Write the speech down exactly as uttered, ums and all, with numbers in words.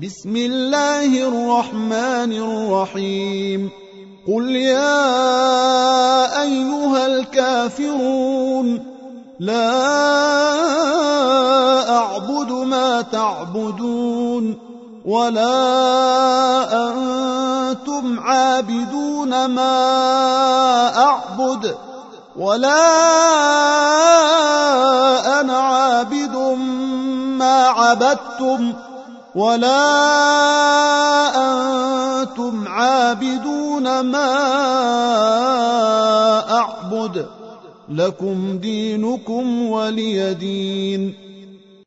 بسم الله الرحمن الرحيم قل يا أيها الكافرون لا أعبد ما تعبدون ولا أنتم عابدون ما أعبد ولا أنا عابد ما عبدتم ولا أنتم عابدون ما أعبد لكم دينكم ولي دين.